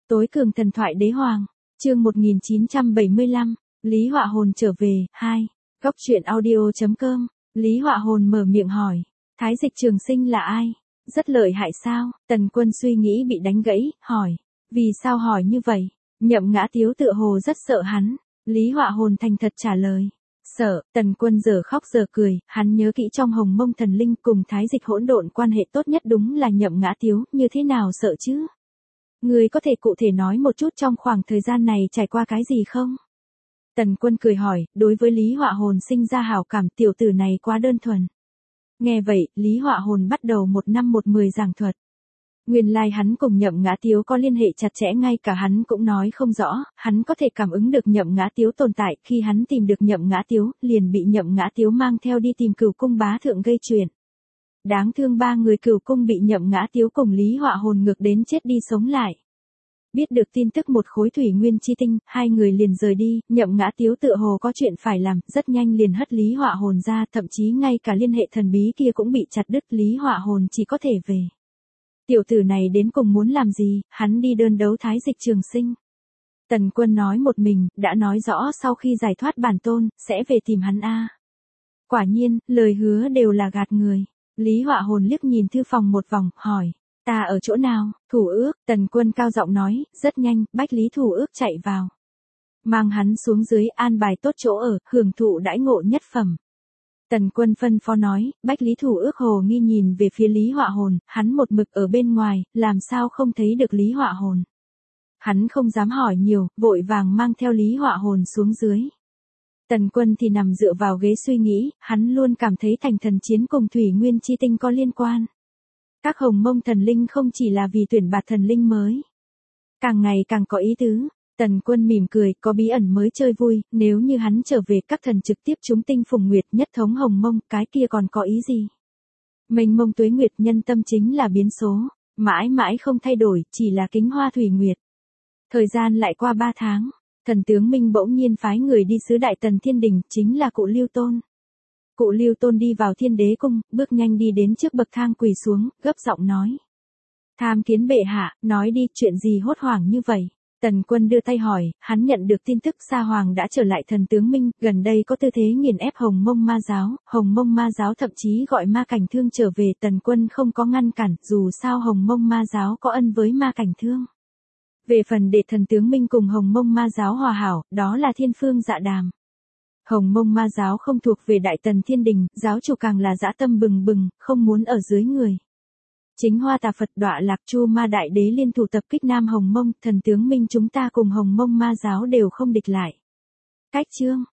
Tối cường thần thoại đế hoàng, chương 1975, Lý Họa Hồn trở về, 2. Góc truyện audio.com, Lý Họa Hồn mở miệng hỏi, Thái Dịch Trường Sinh là ai? Rất lợi hại sao? Tần Quân suy nghĩ bị đánh gãy, hỏi, vì sao hỏi như vậy? Nhậm Ngã Tiếu tựa hồ rất sợ hắn. Lý Họa Hồn thành thật trả lời, sợ. Tần Quân giờ khóc giờ cười, hắn nhớ kỹ trong Hồng Mông Thần Linh cùng Thái Dịch hỗn độn quan hệ tốt nhất đúng là Nhậm Ngã Tiếu, như thế nào sợ chứ? Người có thể cụ thể nói một chút trong khoảng thời gian này trải qua cái gì không? Tần Quân cười hỏi, đối với Lý Họa Hồn sinh ra hảo cảm, tiểu tử này quá đơn thuần. Nghe vậy, Lý Họa Hồn bắt đầu một năm một mười giảng thuật. Nguyên lai hắn cùng Nhậm Ngã Tiếu có liên hệ chặt chẽ, ngay cả hắn cũng nói không rõ, hắn có thể cảm ứng được Nhậm Ngã Tiếu tồn tại, khi hắn tìm được Nhậm Ngã Tiếu, liền bị Nhậm Ngã Tiếu mang theo đi tìm Cửu Cung bá thượng gây chuyện. Đáng thương ba người Cửu Cung bị Nhậm Ngã Tiếu cùng Lý Họa Hồn ngược đến chết đi sống lại. Biết được tin tức một khối thủy nguyên chi tinh, hai người liền rời đi, Nhậm Ngã Tiếu tựa hồ có chuyện phải làm, rất nhanh liền hất Lý Họa Hồn ra, thậm chí ngay cả liên hệ thần bí kia cũng bị chặt đứt, Lý Họa Hồn chỉ có thể về. Tiểu tử này đến cùng muốn làm gì? Hắn đi đơn đấu Thái Dịch Trường Sinh. Tần Quân nói một mình, đã nói rõ sau khi giải thoát bản tôn, sẽ về tìm hắn a. Quả nhiên, lời hứa đều là gạt người. Lý Họa Hồn liếc nhìn thư phòng một vòng, hỏi, ta ở chỗ nào? Thủ ước. Tần Quân cao giọng nói, rất nhanh, Bách Lý Thủ ước chạy vào. Mang hắn xuống dưới, an bài tốt chỗ ở, hưởng thụ đãi ngộ nhất phẩm. Tần Quân phân phó nói, Bách Lý Thủ ước hồ nghi nhìn về phía Lý Họa Hồn, hắn một mực ở bên ngoài, làm sao không thấy được Lý Họa Hồn. Hắn không dám hỏi nhiều, vội vàng mang theo Lý Họa Hồn xuống dưới. Tần Quân thì nằm dựa vào ghế suy nghĩ, hắn luôn cảm thấy thành thần chiến cùng Thủy Nguyên Chi Tinh có liên quan. Các Hồng Mông Thần Linh không chỉ là vì tuyển bạt thần linh mới. Càng ngày càng có ý tứ. Tần Quân mỉm cười, có bí ẩn mới chơi vui, nếu như hắn trở về các thần trực tiếp chúng tinh phùng nguyệt nhất thống Hồng Mông, cái kia còn có ý gì? Mênh mông tuế nguyệt, nhân tâm chính là biến số, mãi mãi không thay đổi, chỉ là kính hoa thủy nguyệt. Thời gian lại qua 3 tháng, thần tướng Minh bỗng nhiên phái người đi sứ Đại Tần Thiên Đình, chính là cụ Lưu Tôn. Cụ Lưu Tôn đi vào Thiên Đế cung, bước nhanh đi đến trước bậc thang quỳ xuống, gấp giọng nói. Tham kiến bệ hạ, nói đi, chuyện gì hốt hoảng như vậy? Tần Quân đưa tay hỏi, hắn nhận được tin tức Sa Hoàng đã trở lại, thần tướng Minh, gần đây có tư thế nghiền ép Hồng Mông ma giáo thậm chí gọi Ma Cảnh Thương trở về, Tần Quân không có ngăn cản, dù sao Hồng Mông ma giáo có ân với Ma Cảnh Thương. Về phần để thần tướng Minh cùng Hồng Mông ma giáo hòa hảo, đó là thiên phương dạ đàm. Hồng Mông ma giáo không thuộc về Đại Tần Thiên Đình, giáo chủ càng là dã tâm bừng bừng, không muốn ở dưới người. Chính Hoa Tà Phật Đọa Lạc Chu Ma Đại Đế liên thủ tập kích Nam Hồng Mông, thần tướng Minh chúng ta cùng Hồng Mông ma giáo đều không địch lại. Cách chương,